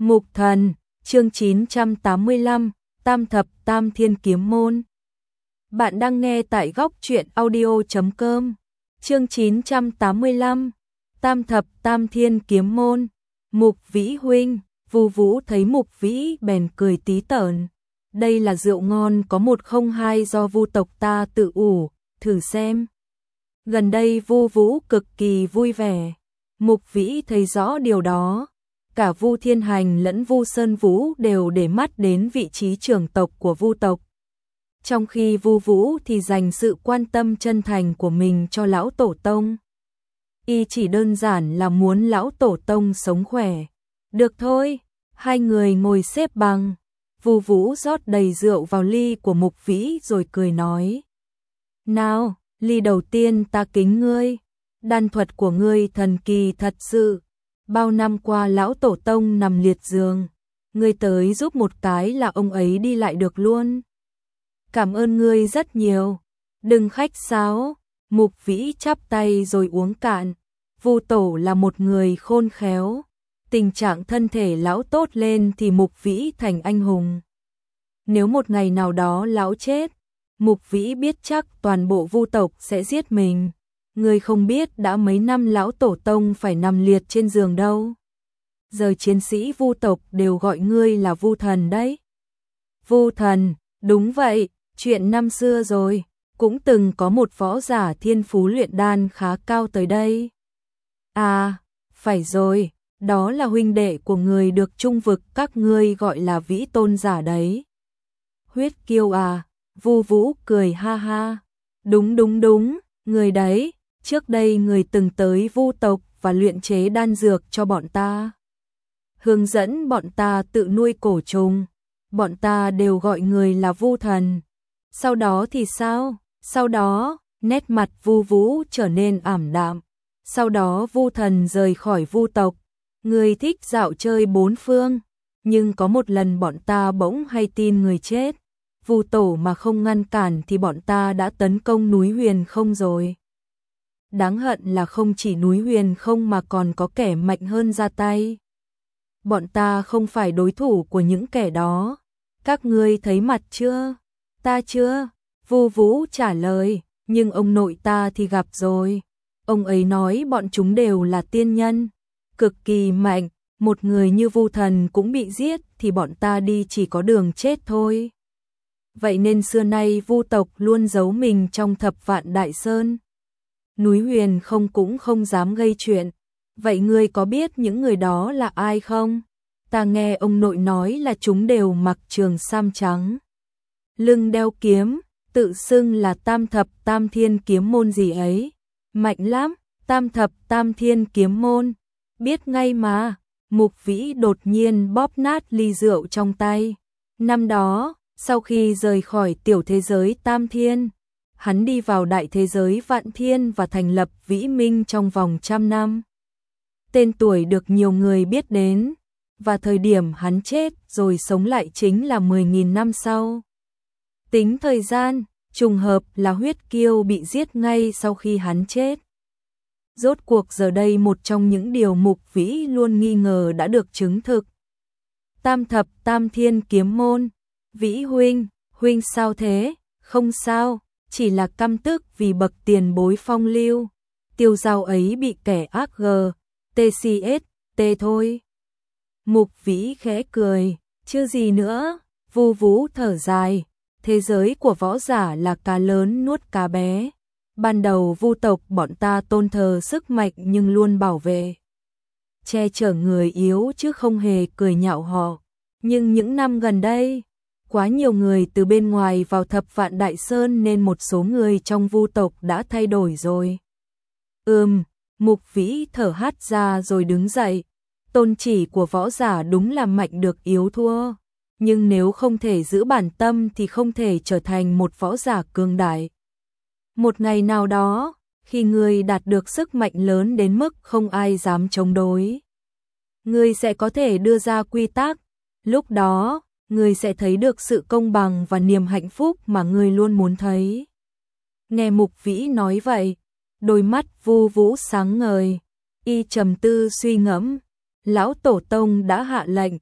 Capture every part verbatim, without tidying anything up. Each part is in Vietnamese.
Mục Thần, chương chín trăm tám mươi lăm, Tam thập Tam Thiên Kiếm Môn. Bạn đang nghe tại góc truyện audio chấm com. Chương chín trăm tám mươi lăm, Tam thập Tam Thiên Kiếm Môn. Mục Vĩ huynh, Vu Vũ thấy Mục Vĩ bèn cười tí tởn. Đây là rượu ngon có một không hai do Vu tộc ta tự ủ, thử xem. Gần đây Vu Vũ cực kỳ vui vẻ. Mục Vĩ thấy rõ điều đó. Cả Vu Thiên Hành lẫn Vu Sơn Vũ đều để mắt đến vị trí trưởng tộc của Vu tộc. Trong khi Vu Vũ thì dành sự quan tâm chân thành của mình cho lão tổ tông. Y chỉ đơn giản là muốn lão tổ tông sống khỏe. Được thôi, hai người ngồi xếp bằng. Vu Vũ rót đầy rượu vào ly của Mục Vĩ rồi cười nói. Nào, ly đầu tiên ta kính ngươi. Đan thuật của ngươi thần kỳ thật sự. Bao năm qua lão tổ tông nằm liệt giường, ngươi tới giúp một cái là ông ấy đi lại được luôn. Cảm ơn ngươi rất nhiều. Đừng khách sáo. Mục Vĩ chắp tay rồi uống cạn. Vu tổ là một người khôn khéo. Tình trạng thân thể lão tốt lên thì Mục Vĩ thành anh hùng. Nếu một ngày nào đó lão chết, Mục Vĩ biết chắc toàn bộ Vu tộc sẽ giết mình. Ngươi không biết đã mấy năm lão tổ tông phải nằm liệt trên giường đâu. Giờ chiến sĩ Vu tộc đều gọi ngươi là Vu thần đấy. Vu thần, đúng vậy, chuyện năm xưa rồi, cũng từng có một võ giả thiên phú luyện đan khá cao tới đây. À, phải rồi, đó là huynh đệ của người được trung vực các ngươi gọi là Vĩ tôn giả đấy. Huyết Kiêu à, Vu Vũ cười ha ha. Đúng đúng đúng, người đấy. Trước đây người từng tới Vu tộc và luyện chế đan dược cho bọn ta. Hướng dẫn bọn ta tự nuôi cổ trùng. Bọn ta đều gọi người là Vu thần. Sau đó thì sao? Sau đó, nét mặt Vu Vũ trở nên ảm đạm. Sau đó Vu thần rời khỏi Vu tộc. Người thích dạo chơi bốn phương. Nhưng có một lần bọn ta bỗng hay tin người chết. Vu tổ mà không ngăn cản thì bọn ta đã tấn công núi Huyền Không rồi. Đáng hận là không chỉ núi Huyền Không mà còn có kẻ mạnh hơn ra tay. Bọn ta không phải đối thủ của những kẻ đó. Các ngươi thấy mặt chưa? Ta chưa. Vu Vũ trả lời, nhưng ông nội ta thì gặp rồi. Ông ấy nói bọn chúng đều là tiên nhân, cực kỳ mạnh. Một người như Vu thần cũng bị giết thì bọn ta đi chỉ có đường chết thôi. Vậy nên xưa nay Vu tộc luôn giấu mình trong thập vạn đại sơn. Núi Huyền Không cũng không dám gây chuyện. Vậy ngươi có biết những người đó là ai không? Ta nghe ông nội nói là chúng đều mặc trường sam trắng, lưng đeo kiếm, tự xưng là Tam thập Tam Thiên Kiếm Môn gì ấy. Mạnh lắm, Tam thập Tam Thiên Kiếm Môn. Biết ngay mà. Mục Vĩ đột nhiên bóp nát ly rượu trong tay. Năm đó, sau khi rời khỏi tiểu thế giới Tam Thiên, hắn đi vào đại thế giới Vạn Thiên và thành lập Vĩ Minh trong vòng trăm năm. Tên tuổi được nhiều người biết đến, và thời điểm hắn chết rồi sống lại chính là mười nghìn năm sau. Tính thời gian, trùng hợp là Huyết Kiêu bị giết ngay sau khi hắn chết. Rốt cuộc giờ đây một trong những điều Mục Vĩ luôn nghi ngờ đã được chứng thực. Tam thập Tam Thiên Kiếm Môn. Vĩ huynh, huynh sao thế? Không sao. Chỉ là căm tức vì bậc tiền bối phong lưu. Tiêu Giao ấy bị kẻ ác gờ, tê xê ét, tê thôi. Mục Vĩ khẽ cười, chưa gì nữa. Vu Vũ thở dài, thế giới của võ giả là cá lớn nuốt cá bé. Ban đầu Vu tộc bọn ta tôn thờ sức mạnh nhưng luôn bảo vệ, che chở người yếu chứ không hề cười nhạo họ. Nhưng những năm gần đây, quá nhiều người từ bên ngoài vào thập vạn đại sơn nên một số người trong Vu tộc đã thay đổi rồi. Ừm, Mục Vĩ thở hắt ra rồi đứng dậy. Tôn chỉ của võ giả đúng là mạnh được yếu thua. Nhưng nếu không thể giữ bản tâm thì không thể trở thành một võ giả cường đại. Một ngày nào đó, khi ngươi đạt được sức mạnh lớn đến mức không ai dám chống đối, ngươi sẽ có thể đưa ra quy tắc. Lúc đó, ngươi sẽ thấy được sự công bằng và niềm hạnh phúc mà ngươi luôn muốn thấy. Nghe Mục Vĩ nói vậy, đôi mắt Vu Vũ sáng ngời. Y trầm tư suy ngẫm. Lão tổ tông đã hạ lệnh,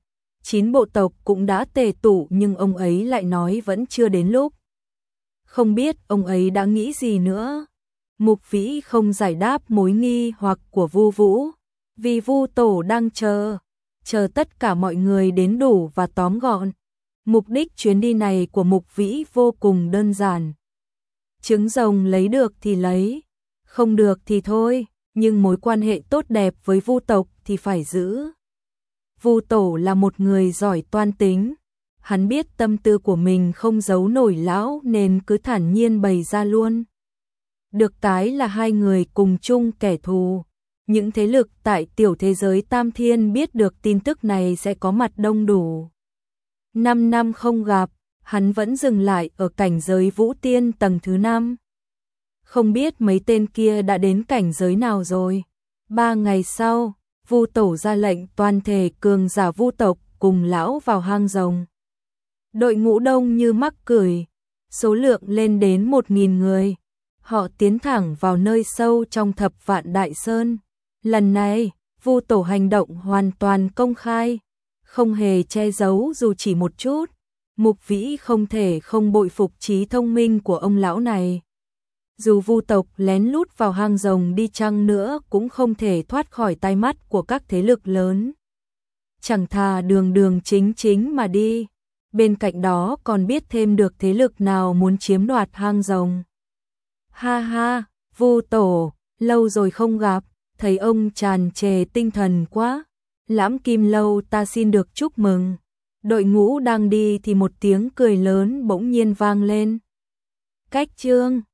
chín bộ tộc cũng đã tề tụ nhưng ông ấy lại nói vẫn chưa đến lúc. Không biết ông ấy đã nghĩ gì nữa. Mục Vĩ không giải đáp mối nghi hoặc của Vu Vũ, vì Vu Tổ đang chờ, chờ tất cả mọi người đến đủ và tóm gọn. Mục đích chuyến đi này của Mục Vĩ vô cùng đơn giản. Trứng rồng lấy được thì lấy, không được thì thôi, nhưng mối quan hệ tốt đẹp với Vu tộc thì phải giữ. Vu Tổ là một người giỏi toan tính, hắn biết tâm tư của mình không giấu nổi lão nên cứ thản nhiên bày ra luôn. Được cái là hai người cùng chung kẻ thù, những thế lực tại tiểu thế giới Tam Thiên biết được tin tức này sẽ có mặt đông đủ. Năm năm không gặp, hắn vẫn dừng lại ở cảnh giới Vũ Tiên tầng thứ năm. Không biết mấy tên kia đã đến cảnh giới nào rồi. Ba ngày sau, Vu Tổ ra lệnh toàn thể cường giả Vu tộc cùng lão vào hang rồng. Đội ngũ đông như mắc cười, số lượng lên đến một nghìn người. Họ tiến thẳng vào nơi sâu trong Thập Vạn Đại Sơn. Lần này, Vu Tổ hành động hoàn toàn công khai, không hề che giấu dù chỉ một chút. Mục Vĩ không thể không bội phục trí thông minh của ông lão này. Dù Vu tộc lén lút vào hang rồng đi chăng nữa cũng không thể thoát khỏi tai mắt của các thế lực lớn. Chẳng thà đường đường chính chính mà đi, bên cạnh đó còn biết thêm được thế lực nào muốn chiếm đoạt hang rồng. Ha ha, Vu Tổ, lâu rồi không gặp, thấy ông tràn trề tinh thần quá. Lãm Kim Lâu ta xin được chúc mừng. Đội ngũ đang đi thì một tiếng cười lớn bỗng nhiên vang lên. Cách chương